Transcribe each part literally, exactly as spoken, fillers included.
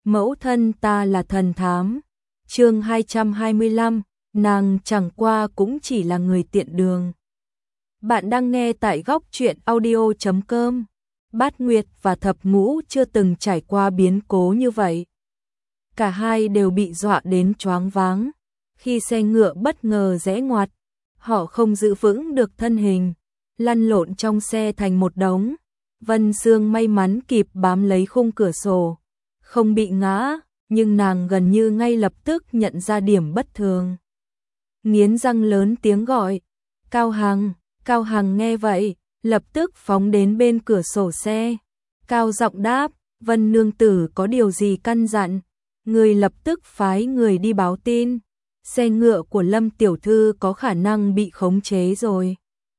mẫu thân ta là thần thám. Chương hai trăm hai mươi lăm, nàng chẳng qua cũng chỉ là người tiện đường. Bạn đang nghe tại góc truyện audio chấm com. Bát Nguyệt và Thập Ngũ chưa từng trải qua biến cố như vậy. Cả hai đều bị dọa đến choáng váng. Khi xe ngựa bất ngờ rẽ ngoặt, họ không giữ vững được thân hình, lăn lộn trong xe thành một đống. Vân Sương may mắn kịp bám lấy khung cửa sổ, không bị ngã, nhưng nàng gần như ngay lập tức nhận ra điểm bất thường. Nghiến răng lớn tiếng gọi, Cao Hằng. Cao Hằng nghe vậy, lập tức phóng đến bên cửa sổ xe. Cao giọng đáp, Vân nương tử có điều gì căn dặn? Người lập tức phái người đi báo tin. Xe ngựa của Lâm tiểu thư có khả năng bị khống chế rồi.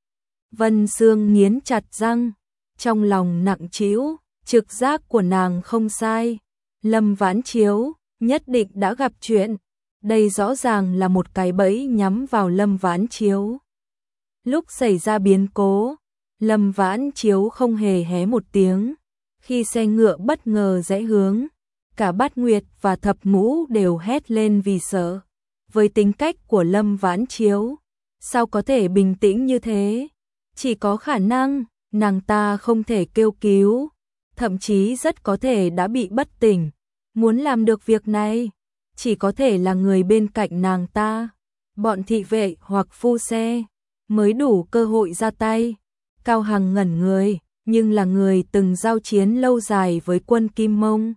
Vân Sương nghiến chặt răng, trong lòng nặng trĩu, trực giác của nàng không sai. Lâm Vãn Chiếu nhất định đã gặp chuyện. Đây rõ ràng là một cái bẫy nhắm vào Lâm Vãn Chiếu. Lúc xảy ra biến cố, Lâm Vãn Chiếu không hề hé một tiếng. Khi xe ngựa bất ngờ rẽ hướng, cả Bát Nguyệt và Thập Ngũ đều hét lên vì sợ. Với tính cách của Lâm Vãn Chiếu, sao có thể bình tĩnh như thế? Chỉ có khả năng, nàng ta không thể kêu cứu, thậm chí rất có thể đã bị bất tỉnh. Muốn làm được việc này, chỉ có thể là người bên cạnh nàng ta, bọn thị vệ hoặc phu xe, mới đủ cơ hội ra tay. Cao Hằng ngẩn người, nhưng là người từng giao chiến lâu dài với quân Kim Mông.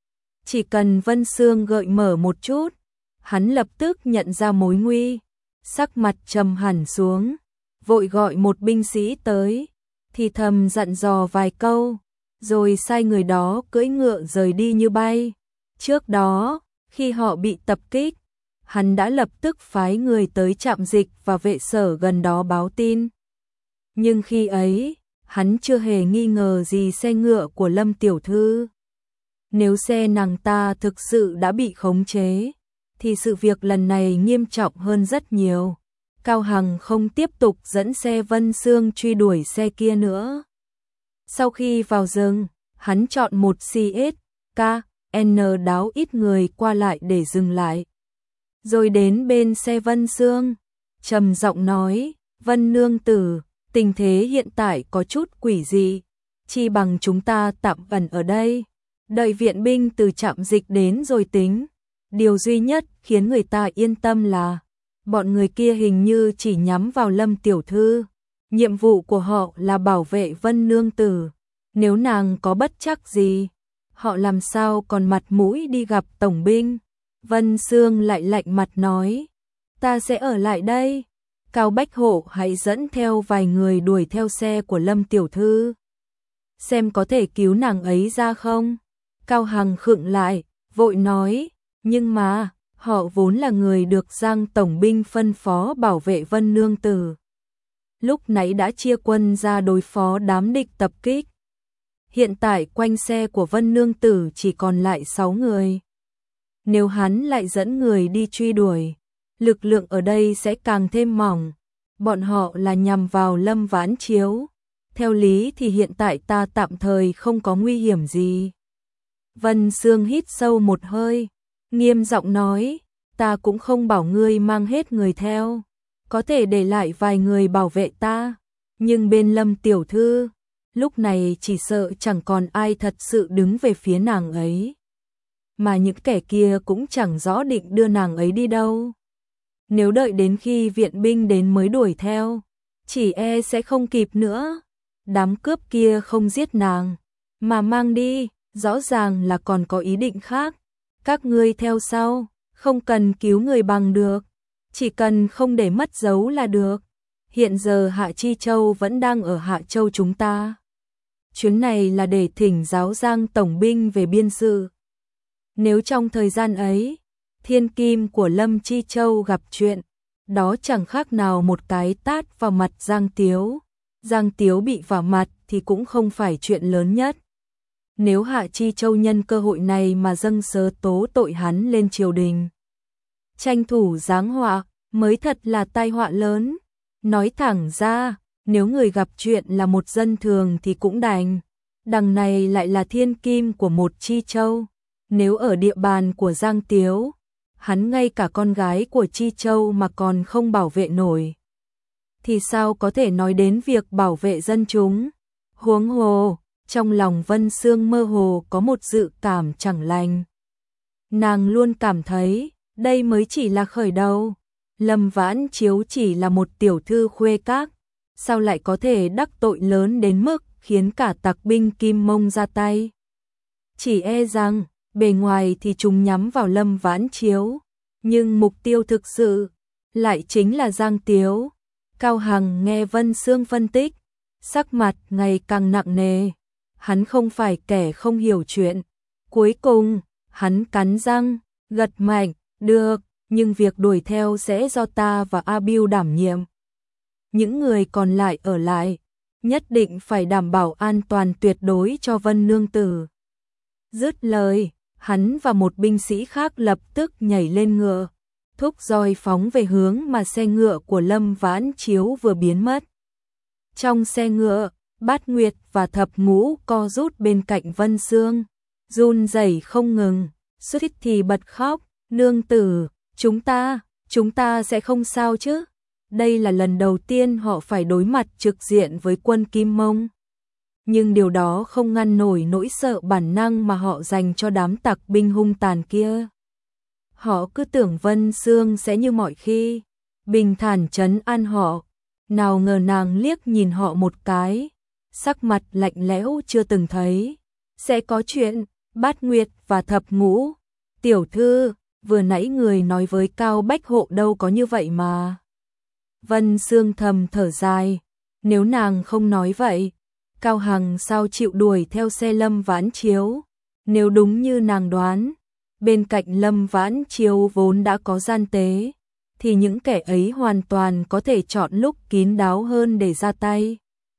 Chỉ cần Vân Sương gợi mở một chút, hắn lập tức nhận ra mối nguy, sắc mặt trầm hẳn xuống, vội gọi một binh sĩ tới, thì thầm dặn dò vài câu, rồi sai người đó cưỡi ngựa rời đi như bay. Trước đó, khi họ bị tập kích, hắn đã lập tức phái người tới trạm dịch và vệ sở gần đó báo tin. Nhưng khi ấy, hắn chưa hề nghi ngờ gì xe ngựa của Lâm tiểu thư. Nếu xe nàng ta thực sự đã bị khống chế, thì sự việc lần này nghiêm trọng hơn rất nhiều. Cao Hằng không tiếp tục dẫn xe Vân Sương truy đuổi xe kia nữa. Sau khi vào rừng, hắn chọn một xê ét ca en đáo ít người qua lại để dừng lại. Rồi đến bên xe Vân Sương, trầm giọng nói, Vân nương tử, tình thế hiện tại có chút quỷ dị, chi bằng chúng ta tạm ẩn ở đây, đợi viện binh từ trạm dịch đến rồi tính. Điều duy nhất khiến người ta yên tâm là bọn người kia hình như chỉ nhắm vào Lâm tiểu thư. Nhiệm vụ của họ là bảo vệ Vân nương tử. Nếu nàng có bất trắc gì, họ làm sao còn mặt mũi đi gặp tổng binh. Vân Sương lại lạnh mặt nói, ta sẽ ở lại đây. Cao Bách Hộ hãy dẫn theo vài người đuổi theo xe của Lâm tiểu thư, xem có thể cứu nàng ấy ra không. Cao Hằng khựng lại, vội nói, nhưng mà, họ vốn là người được Giang tổng binh phân phó bảo vệ Vân nương tử. Lúc nãy đã chia quân ra đối phó đám địch tập kích. Hiện tại quanh xe của Vân nương tử chỉ còn lại sáu người. Nếu hắn lại dẫn người đi truy đuổi, lực lượng ở đây sẽ càng thêm mỏng. Bọn họ là nhằm vào Lâm Vãn Chiếu. Theo lý thì hiện tại ta tạm thời không có nguy hiểm gì. Vân Sương hít sâu một hơi, nghiêm giọng nói, ta cũng không bảo ngươi mang hết người theo, có thể để lại vài người bảo vệ ta, nhưng bên Lâm tiểu thư, lúc này chỉ sợ chẳng còn ai thật sự đứng về phía nàng ấy. Mà những kẻ kia cũng chẳng rõ định đưa nàng ấy đi đâu. Nếu đợi đến khi viện binh đến mới đuổi theo, chỉ e sẽ không kịp nữa. Đám cướp kia không giết nàng, mà mang đi, rõ ràng là còn có ý định khác. Các ngươi theo sau, không cần cứu người bằng được, chỉ cần không để mất dấu là được. Hiện giờ Hạ Chi Châu vẫn đang ở Hạ Châu chúng ta. Chuyến này là để thỉnh giáo Giang tổng binh về biên sự. Nếu trong thời gian ấy, thiên kim của Lâm Chi Châu gặp chuyện, đó chẳng khác nào một cái tát vào mặt Giang Tiếu. Giang Tiếu bị vào mặt thì cũng không phải chuyện lớn nhất. Nếu Hạ Chi Châu nhân cơ hội này mà dâng sớ tố tội hắn lên triều đình, tranh thủ giáng họa, mới thật là tai họa lớn. Nói thẳng ra, nếu người gặp chuyện là một dân thường thì cũng đành. Đằng này lại là thiên kim của một Chi Châu. Nếu ở địa bàn của Giang Tiếu, hắn ngay cả con gái của Chi Châu mà còn không bảo vệ nổi, thì sao có thể nói đến việc bảo vệ dân chúng. Huống hồ, trong lòng Vân Sương mơ hồ có một dự cảm chẳng lành. Nàng luôn cảm thấy, đây mới chỉ là khởi đầu. Lâm Vãn Chiếu chỉ là một tiểu thư khuê các, sao lại có thể đắc tội lớn đến mức khiến cả tặc binh Kim Mông ra tay. Chỉ e rằng, bề ngoài thì chúng nhắm vào Lâm Vãn Chiếu, nhưng mục tiêu thực sự lại chính là Giang Tiếu. Cao Hằng nghe Vân Sương phân tích, sắc mặt ngày càng nặng nề. Hắn không phải kẻ không hiểu chuyện. Cuối cùng, hắn cắn răng, gật mạnh, được, nhưng việc đuổi theo sẽ do ta và A Bưu đảm nhiệm. Những người còn lại ở lại, nhất định phải đảm bảo an toàn tuyệt đối cho Vân nương tử. Dứt lời, hắn và một binh sĩ khác lập tức nhảy lên ngựa, thúc roi phóng về hướng mà xe ngựa của Lâm Vãn Chiếu vừa biến mất. Trong xe ngựa, Bát Nguyệt và Thập Ngũ co rút bên cạnh Vân Sương, run rẩy không ngừng, suýt thì bật khóc, nương tử, chúng ta, chúng ta sẽ không sao chứ. Đây là lần đầu tiên họ phải đối mặt trực diện với quân Kim Mông. Nhưng điều đó không ngăn nổi nỗi sợ bản năng mà họ dành cho đám tặc binh hung tàn kia. Họ cứ tưởng Vân Sương sẽ như mọi khi, bình thản trấn an họ. Nào ngờ nàng liếc nhìn họ một cái, sắc mặt lạnh lẽo chưa từng thấy. Sẽ có chuyện, Bát Nguyệt và Thập Ngũ. Tiểu thư, vừa nãy người nói với Cao Bách Hộ đâu có như vậy mà. Vân Sương thầm thở dài, nếu nàng không nói vậy, Cao Hằng sao chịu đuổi theo xe Lâm Vãn Chiếu. Nếu đúng như nàng đoán, bên cạnh Lâm Vãn Chiếu vốn đã có gian tế, thì những kẻ ấy hoàn toàn có thể chọn lúc kín đáo hơn để ra tay.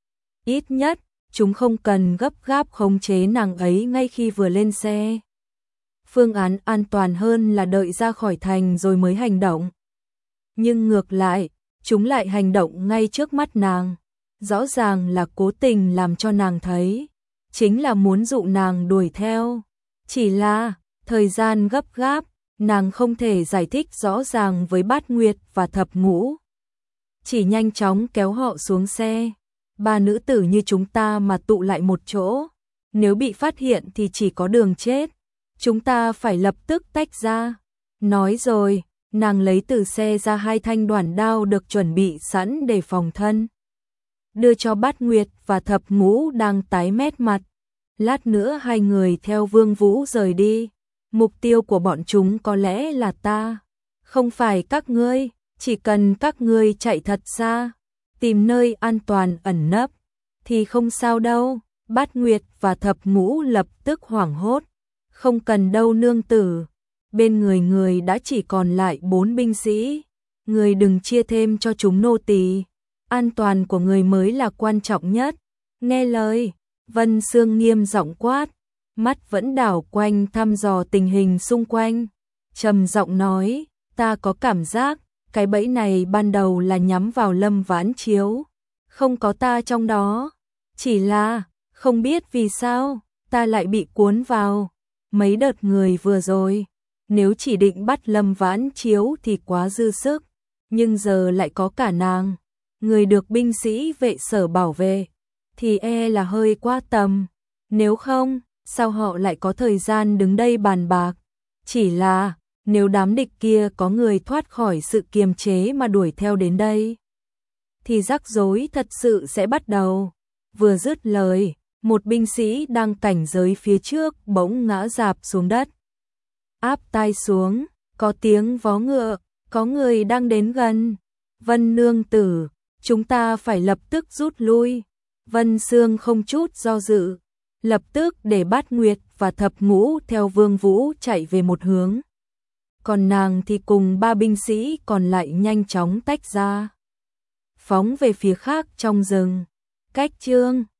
Ít nhất, chúng không cần gấp gáp khống chế nàng ấy ngay khi vừa lên xe. Phương án an toàn hơn là đợi ra khỏi thành rồi mới hành động. Nhưng ngược lại, chúng lại hành động ngay trước mắt nàng. Rõ ràng là cố tình làm cho nàng thấy, chính là muốn dụ nàng đuổi theo. Chỉ là, thời gian gấp gáp, nàng không thể giải thích rõ ràng với Bát Nguyệt và Thập Ngũ. Chỉ nhanh chóng kéo họ xuống xe. Ba nữ tử như chúng ta mà tụ lại một chỗ, nếu bị phát hiện thì chỉ có đường chết. Chúng ta phải lập tức tách ra. Nói rồi, nàng lấy từ xe ra hai thanh đoản đao được chuẩn bị sẵn để phòng thân, đưa cho Bát Nguyệt và Thập Ngũ đang tái mét mặt. Lát nữa hai người theo Vương Vũ rời đi. Mục tiêu của bọn chúng có lẽ là ta, không phải các ngươi. Chỉ cần các ngươi chạy thật xa, tìm nơi an toàn ẩn nấp, thì không sao đâu. Bát Nguyệt và Thập Ngũ lập tức hoảng hốt. Không cần đâu nương tử. Bên người người đã chỉ còn lại bốn binh sĩ. Người đừng chia thêm cho chúng nô tỳ. An toàn của người mới là quan trọng nhất. Nghe lời, Vân Sương nghiêm giọng quát, mắt vẫn đảo quanh thăm dò tình hình xung quanh. Trầm giọng nói, ta có cảm giác, cái bẫy này ban đầu là nhắm vào Lâm Vãn Chiếu. Không có ta trong đó. Chỉ là, không biết vì sao, ta lại bị cuốn vào. Mấy đợt người vừa rồi, nếu chỉ định bắt Lâm Vãn Chiếu thì quá dư sức. Nhưng giờ lại có cả nàng, người được binh sĩ vệ sở bảo vệ, thì e là hơi quá tầm. Nếu không, sao họ lại có thời gian đứng đây bàn bạc. Chỉ là, nếu đám địch kia có người thoát khỏi sự kiềm chế mà đuổi theo đến đây, thì rắc rối thật sự sẽ bắt đầu. Vừa dứt lời, một binh sĩ đang cảnh giới phía trước bỗng ngã rạp xuống đất. Áp tai xuống, có tiếng vó ngựa, có người đang đến gần. Vân nương tử, chúng ta phải lập tức rút lui. Vân Sương không chút do dự, lập tức để Bát Nguyệt và Thập Ngũ theo Vương Vũ chạy về một hướng. Còn nàng thì cùng ba binh sĩ còn lại nhanh chóng tách ra, phóng về phía khác trong rừng. Cách chương